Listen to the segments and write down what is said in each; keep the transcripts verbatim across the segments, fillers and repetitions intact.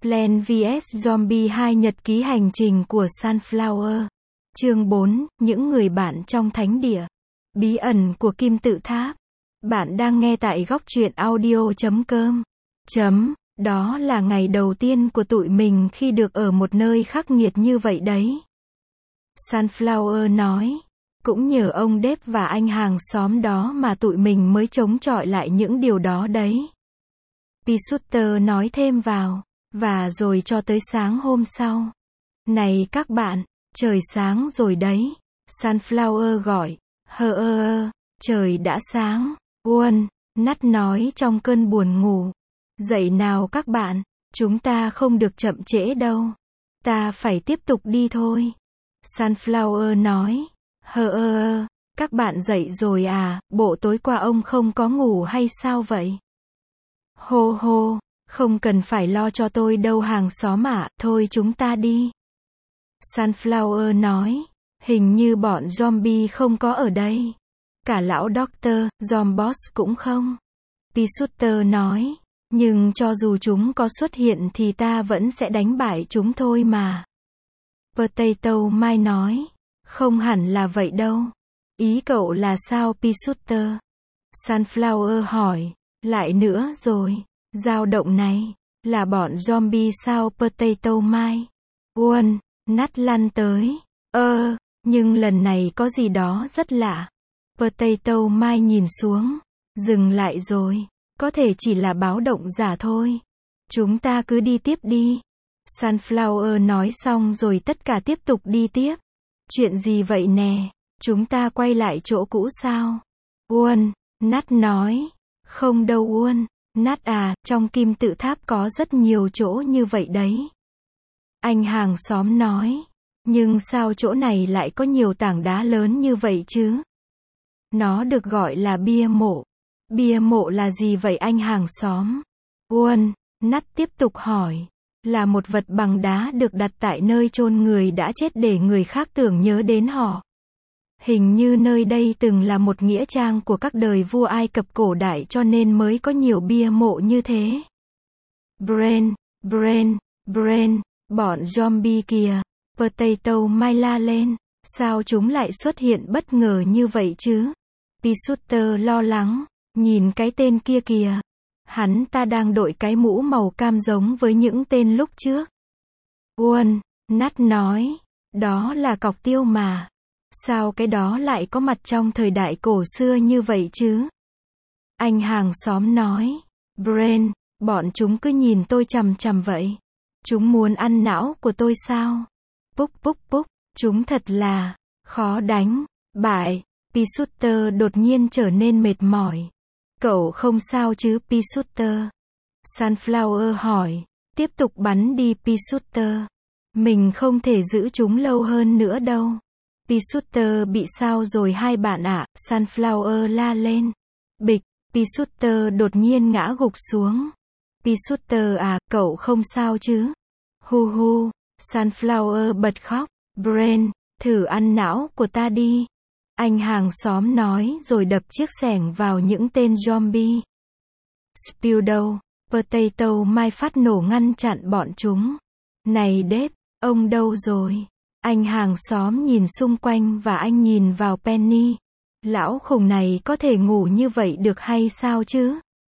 Plants vs Zombie hai Nhật ký hành trình của Sunflower. Chương bốn, những người bạn trong thánh địa. Bí ẩn của kim tự tháp. Bạn đang nghe tại góc truyện audio chấm com. Chấm, đó là ngày đầu tiên của tụi mình khi được ở một nơi khắc nghiệt như vậy đấy. Sunflower nói. Cũng nhờ ông Dave và anh hàng xóm đó mà tụi mình mới chống chọi lại những điều đó đấy. Peasuter nói thêm vào. Và rồi cho tới sáng hôm sau. Này các bạn, trời sáng rồi đấy. Sunflower gọi. Hơ ơ ơ, trời đã sáng. Uôn, Nat nói trong cơn buồn ngủ. Dậy nào các bạn, chúng ta không được chậm trễ đâu. Ta phải tiếp tục đi thôi. Sunflower nói. Hơ ơ ơ, các bạn dậy rồi à, bộ tối qua ông không có ngủ hay sao vậy? Hô hô, không cần phải lo cho tôi đâu hàng xóm ạ, thôi chúng ta đi. Sunflower nói, hình như bọn zombie không có ở đây. Cả lão Doctor, Zomboss cũng không. Peasuter nói, nhưng cho dù chúng có xuất hiện thì ta vẫn sẽ đánh bại chúng thôi mà. Potato Mai nói, không hẳn là vậy đâu. Ý cậu là sao Peasuter? Sunflower hỏi, lại nữa rồi, dao động này, là bọn zombie sao Potato Mai? Uôn, Nat lăn tới, ơ, nhưng lần này có gì đó rất lạ. Potato Mai nhìn xuống, dừng lại rồi, có thể chỉ là báo động giả thôi. Chúng ta cứ đi tiếp đi. Sunflower nói xong rồi tất cả tiếp tục đi tiếp. Chuyện gì vậy nè, chúng ta quay lại chỗ cũ sao? Uôn, Nat nói, không đâu Uôn, Nat à, trong kim tự tháp có rất nhiều chỗ như vậy đấy. Anh hàng xóm nói, nhưng sao chỗ này lại có nhiều tảng đá lớn như vậy chứ? Nó được gọi là bia mộ. Bia mộ là gì vậy anh hàng xóm? Uôn, Nat tiếp tục hỏi. Là một vật bằng đá được đặt tại nơi chôn người đã chết để người khác tưởng nhớ đến họ. Hình như nơi đây từng là một nghĩa trang của các đời vua Ai Cập cổ đại cho nên mới có nhiều bia mộ như thế. Brain, Brain, Brain, bọn zombie kìa. Potato Mai la lên. Sao chúng lại xuất hiện bất ngờ như vậy chứ? Peasuter lo lắng. Nhìn cái tên kia kìa. Hắn ta đang đội cái mũ màu cam giống với những tên lúc trước. Uôn, Nat nói. Đó là cọc tiêu mà. Sao cái đó lại có mặt trong thời đại cổ xưa như vậy chứ? Anh hàng xóm nói. Brain, bọn chúng cứ nhìn tôi chằm chằm vậy. Chúng muốn ăn não của tôi sao? Púc púc púc, chúng thật là khó đánh. Bại. Peasuter đột nhiên trở nên mệt mỏi. Cậu không sao chứ Peasuter? Sunflower hỏi. Tiếp tục bắn đi Peasuter. Mình không thể giữ chúng lâu hơn nữa đâu. Peasuter bị sao rồi hai bạn ạ? À? Sunflower la lên. Bịch, Peasuter đột nhiên ngã gục xuống. Peasuter à, cậu không sao chứ? Hu hu, Sunflower bật khóc. Brain, thử ăn não của ta đi. Anh hàng xóm nói rồi đập chiếc xẻng vào những tên zombie. Spill đâu? Potato Mai phát nổ ngăn chặn bọn chúng. Này Dave, ông đâu rồi? Anh hàng xóm nhìn xung quanh và anh nhìn vào Penny. Lão khùng này có thể ngủ như vậy được hay sao chứ?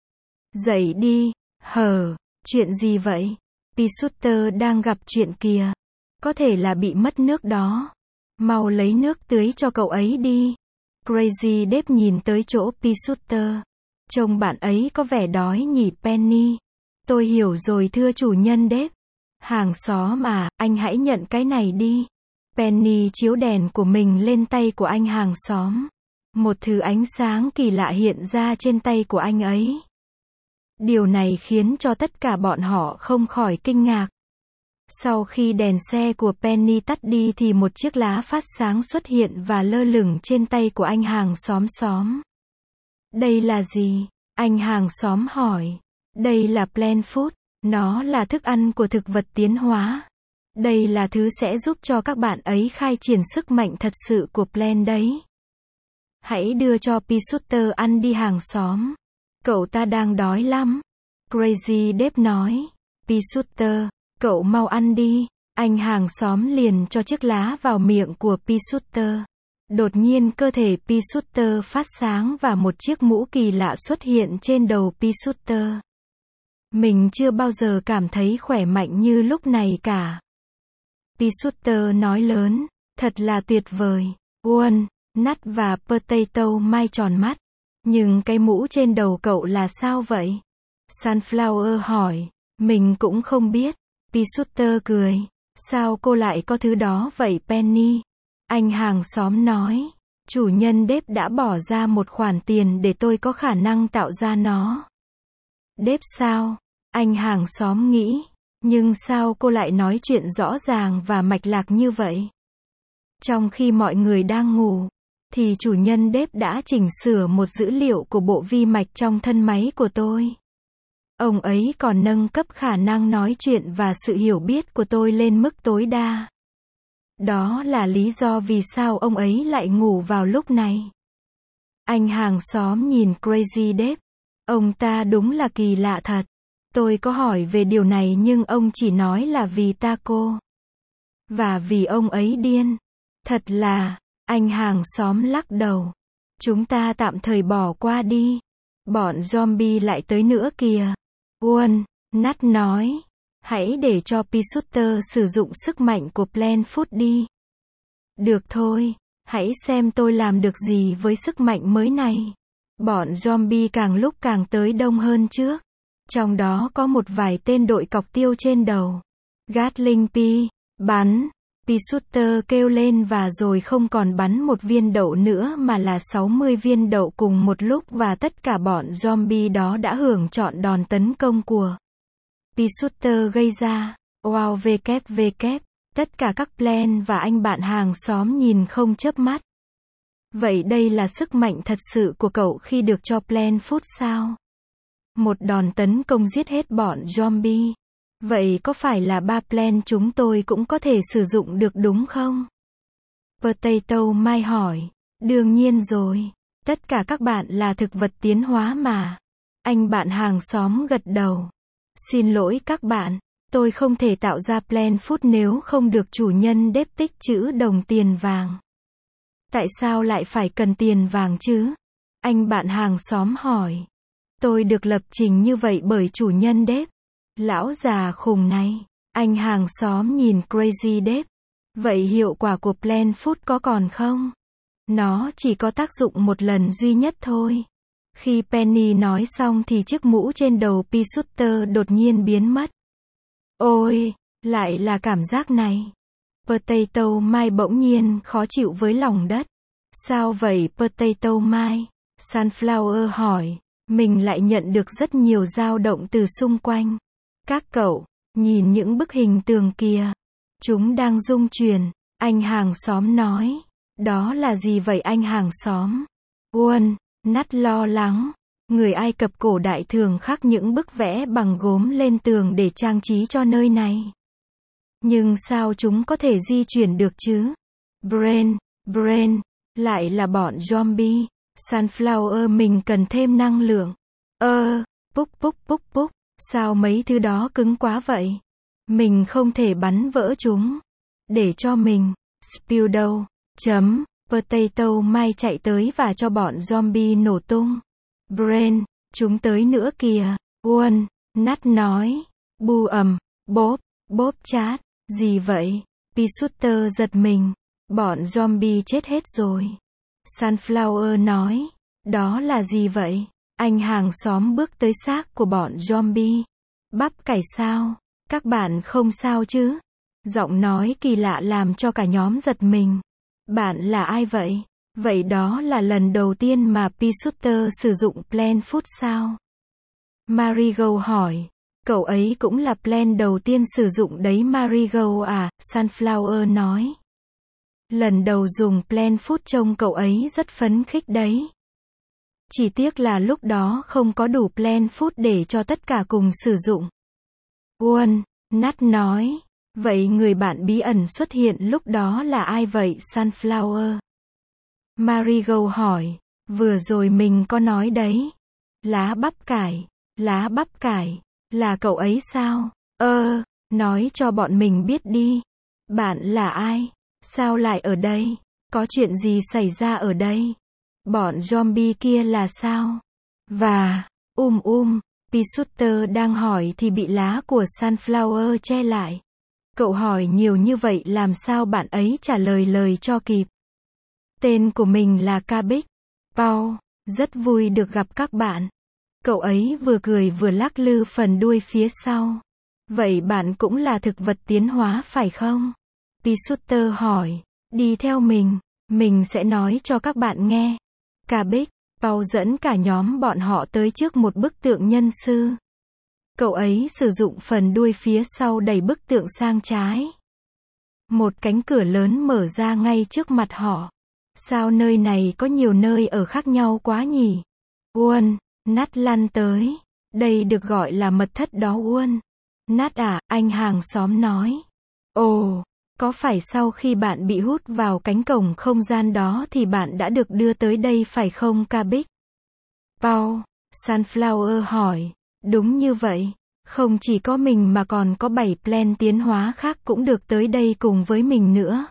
Dậy đi, hờ, chuyện gì vậy? Peasuter đang gặp chuyện kìa. Có thể là bị mất nước đó. Mau lấy nước tưới cho cậu ấy đi. Crazy Dave nhìn tới chỗ Peasuter. Trông bạn ấy có vẻ đói nhỉ Penny. Tôi hiểu rồi thưa chủ nhân Dave. Hàng xóm à, anh hãy nhận cái này đi. Penny chiếu đèn của mình lên tay của anh hàng xóm. Một thứ ánh sáng kỳ lạ hiện ra trên tay của anh ấy. Điều này khiến cho tất cả bọn họ không khỏi kinh ngạc. Sau khi đèn xe của Penny tắt đi thì một chiếc lá phát sáng xuất hiện và lơ lửng trên tay của anh hàng xóm xóm. Đây là gì? Anh hàng xóm hỏi. Đây là plant food. Nó là thức ăn của thực vật tiến hóa. Đây là thứ sẽ giúp cho các bạn ấy khai triển sức mạnh thật sự của plant đấy. Hãy đưa cho Peasuter ăn đi hàng xóm. Cậu ta đang đói lắm. Crazy Dave nói. Peasuter, Cậu mau ăn đi. Anh hàng xóm liền cho chiếc lá vào miệng của Peasutter. Đột nhiên cơ thể Peasutter phát sáng và một chiếc mũ kỳ lạ xuất hiện trên đầu Peasutter. Mình chưa bao giờ cảm thấy khỏe mạnh như lúc này cả. Peasutter nói lớn, thật là tuyệt vời. Won, Nut và Potato Mai tròn mắt. Nhưng cái mũ trên đầu cậu là sao vậy? Sunflower hỏi. Mình cũng không biết. Peasutter cười. Sao cô lại có thứ đó vậy Penny? Anh hàng xóm nói. Chủ nhân Dave đã bỏ ra một khoản tiền để tôi có khả năng tạo ra nó. Dave sao? Anh hàng xóm nghĩ. Nhưng sao cô lại nói chuyện rõ ràng và mạch lạc như vậy? Trong khi mọi người đang ngủ, thì chủ nhân Dave đã chỉnh sửa một dữ liệu của bộ vi mạch trong thân máy của tôi. Ông ấy còn nâng cấp khả năng nói chuyện và sự hiểu biết của tôi lên mức tối đa. Đó là lý do vì sao ông ấy lại ngủ vào lúc này. Anh hàng xóm nhìn Crazy Dave. Ông ta đúng là kỳ lạ thật. Tôi có hỏi về điều này nhưng ông chỉ nói là vì taco. Và vì ông ấy điên. Thật là, anh hàng xóm lắc đầu. Chúng ta tạm thời bỏ qua đi. Bọn zombie lại tới nữa kìa. Won, Nut nói. Hãy để cho Peasutter sử dụng sức mạnh của Plant Food đi. Được thôi, hãy xem tôi làm được gì với sức mạnh mới này. Bọn zombie càng lúc càng tới đông hơn trước. Trong đó có một vài tên đội cọc tiêu trên đầu. Gatling Pea, bắn. Peasutter kêu lên và rồi không còn bắn một viên đậu nữa mà là sáu mươi viên đậu cùng một lúc và tất cả bọn zombie đó đã hưởng trọn đòn tấn công của Peasutter gây ra. Wow vê kép vê kép, tất cả các plan và anh bạn hàng xóm nhìn không chớp mắt. Vậy đây là sức mạnh thật sự của cậu khi được cho Plant Food sao? Một đòn tấn công giết hết bọn zombie. Vậy có phải là ba plan chúng tôi cũng có thể sử dụng được đúng không? Potato Mai hỏi. Đương nhiên rồi. Tất cả các bạn là thực vật tiến hóa mà. Anh bạn hàng xóm gật đầu. Xin lỗi các bạn. Tôi không thể tạo ra Plant Food nếu không được chủ nhân Dave tích trữ đồng tiền vàng. Tại sao lại phải cần tiền vàng chứ? Anh bạn hàng xóm hỏi. Tôi được lập trình như vậy bởi chủ nhân Dave. Lão già khùng này. Anh hàng xóm nhìn Crazy Dave. Vậy hiệu quả của Plant Food có còn không? Nó chỉ có tác dụng một lần duy nhất thôi. Khi Penny nói xong thì chiếc mũ trên đầu Peasutter đột nhiên biến mất. Ôi, lại là cảm giác này. Potato Mai bỗng nhiên khó chịu với lòng đất. Sao vậy Potato Mai? Sunflower hỏi. Mình lại nhận được rất nhiều dao động từ xung quanh. Các cậu, nhìn những bức hình tường kìa. Chúng đang rung chuyển. Anh hàng xóm nói. Đó là gì vậy anh hàng xóm? Won, Nut lo lắng. Người Ai Cập cổ đại thường khắc những bức vẽ bằng gốm lên tường để trang trí cho nơi này. Nhưng sao chúng có thể di chuyển được chứ? Brain, Brain, lại là bọn zombie. Sunflower mình cần thêm năng lượng. Ơ, púc púc púc púc. Sao mấy thứ đó cứng quá vậy? Mình không thể bắn vỡ chúng. Để cho mình. Spill đâu. Chấm. Potato Mai chạy tới và cho bọn zombie nổ tung. Brain, chúng tới nữa kìa. Won, Nut nói. Bu ầm, bốp, bốp chát. Gì vậy? Peasutter giật mình. Bọn zombie chết hết rồi. Sunflower nói. Đó là gì vậy? Anh hàng xóm bước tới xác của bọn zombie. Bắp cải sao? Các bạn không sao chứ? Giọng nói kỳ lạ làm cho cả nhóm giật mình. Bạn là ai vậy? Vậy đó là lần đầu tiên mà Peasutter sử dụng Plant Food sao? Marigold hỏi. Cậu ấy cũng là plan đầu tiên sử dụng đấy Marigold à? Sunflower nói. Lần đầu dùng Plant Food trông cậu ấy rất phấn khích đấy. Chỉ tiếc là lúc đó không có đủ Plant Food để cho tất cả cùng sử dụng. Won, Nut nói. Vậy người bạn bí ẩn xuất hiện lúc đó là ai vậy Sunflower? Marigold hỏi. Vừa rồi mình có nói đấy. Lá bắp cải. Lá bắp cải. Là cậu ấy sao? Ơ, Nói cho bọn mình biết đi. Bạn là ai? Sao lại ở đây? Có chuyện gì xảy ra ở đây? Bọn zombie kia là sao? Và, um um, Peasuter đang hỏi thì bị lá của Sunflower che lại. Cậu hỏi nhiều như vậy làm sao bạn ấy trả lời lời cho kịp. Tên của mình là Cabbage. Paul, rất vui được gặp các bạn. Cậu ấy vừa cười vừa lắc lư phần đuôi phía sau. Vậy bạn cũng là thực vật tiến hóa phải không? Peasuter hỏi. Đi theo mình, mình sẽ nói cho các bạn nghe. Cabbage, Paul dẫn cả nhóm bọn họ tới trước một bức tượng nhân sư. Cậu ấy sử dụng phần đuôi phía sau đẩy bức tượng sang trái. Một cánh cửa lớn mở ra ngay trước mặt họ. Sao nơi này có nhiều nơi ở khác nhau quá nhỉ? Uôn, Nat lăn tới. Đây được gọi là mật thất đó Uôn. Nat à, anh hàng xóm nói. Ồ, có phải sau khi bạn bị hút vào cánh cổng không gian đó thì bạn đã được đưa tới đây phải không Cabbage? Paul, Sunflower hỏi. Đúng như vậy. Không chỉ có mình mà còn có bảy plan tiến hóa khác cũng được tới đây cùng với mình nữa.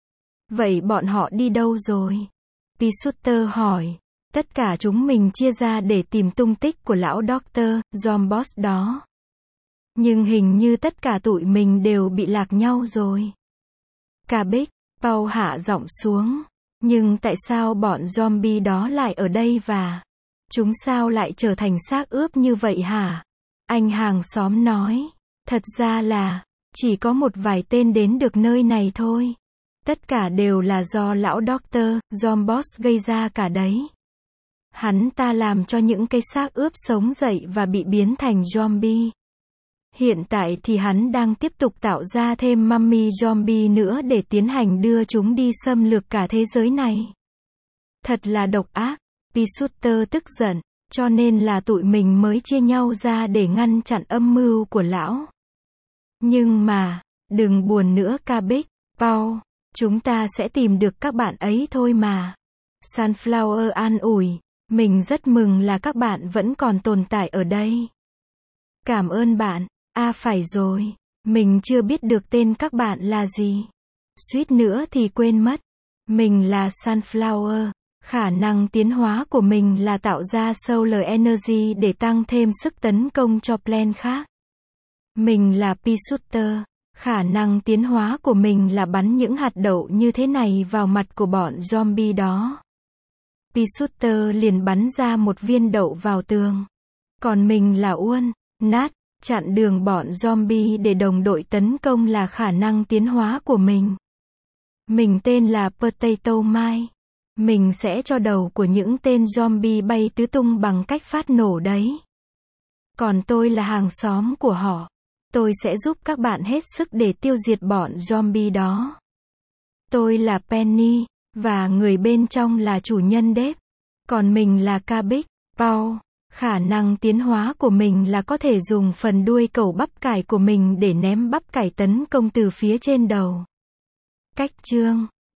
Vậy bọn họ đi đâu rồi? Peasuter hỏi. Tất cả chúng mình chia ra để tìm tung tích của lão Doctor Zombos đó. Nhưng hình như tất cả tụi mình đều bị lạc nhau rồi. Cabbage, Paul hạ giọng xuống. Nhưng tại sao bọn zombie đó lại ở đây và chúng sao lại trở thành xác ướp như vậy hả? Anh hàng xóm nói. Thật ra là chỉ có một vài tên đến được nơi này thôi. Tất cả đều là do lão Doctor Zombos gây ra cả đấy. Hắn ta làm cho những cái xác ướp sống dậy và bị biến thành zombie. Hiện tại thì hắn đang tiếp tục tạo ra thêm mummy zombie nữa để tiến hành đưa chúng đi xâm lược cả thế giới này. Thật là độc ác. Peasuter tức giận. Cho nên là tụi mình mới chia nhau ra để ngăn chặn âm mưu của lão. Nhưng mà, đừng buồn nữa Cabbage, Paul. Chúng ta sẽ tìm được các bạn ấy thôi mà. Sunflower an ủi. Mình rất mừng là các bạn vẫn còn tồn tại ở đây. Cảm ơn bạn. À phải rồi. Mình chưa biết được tên các bạn là gì. Suýt nữa thì quên mất. Mình là Sunflower. Khả năng tiến hóa của mình là tạo ra solar energy để tăng thêm sức tấn công cho plan khác. Mình là Peasuter. Khả năng tiến hóa của mình là bắn những hạt đậu như thế này vào mặt của bọn zombie đó. Peasuter liền bắn ra một viên đậu vào tường. Còn mình là Uôn, Nat, chặn đường bọn zombie để đồng đội tấn công là khả năng tiến hóa của mình. Mình tên là Potato Mike. Mình sẽ cho đầu của những tên zombie bay tứ tung bằng cách phát nổ đấy. Còn tôi là hàng xóm của họ. Tôi sẽ giúp các bạn hết sức để tiêu diệt bọn zombie đó. Tôi là Penny, và người bên trong là chủ nhân Dave. Còn mình là Cabbage, Paul. Khả năng tiến hóa của mình là có thể dùng phần đuôi cẩu bắp cải của mình để ném bắp cải tấn công từ phía trên đầu. Cách chương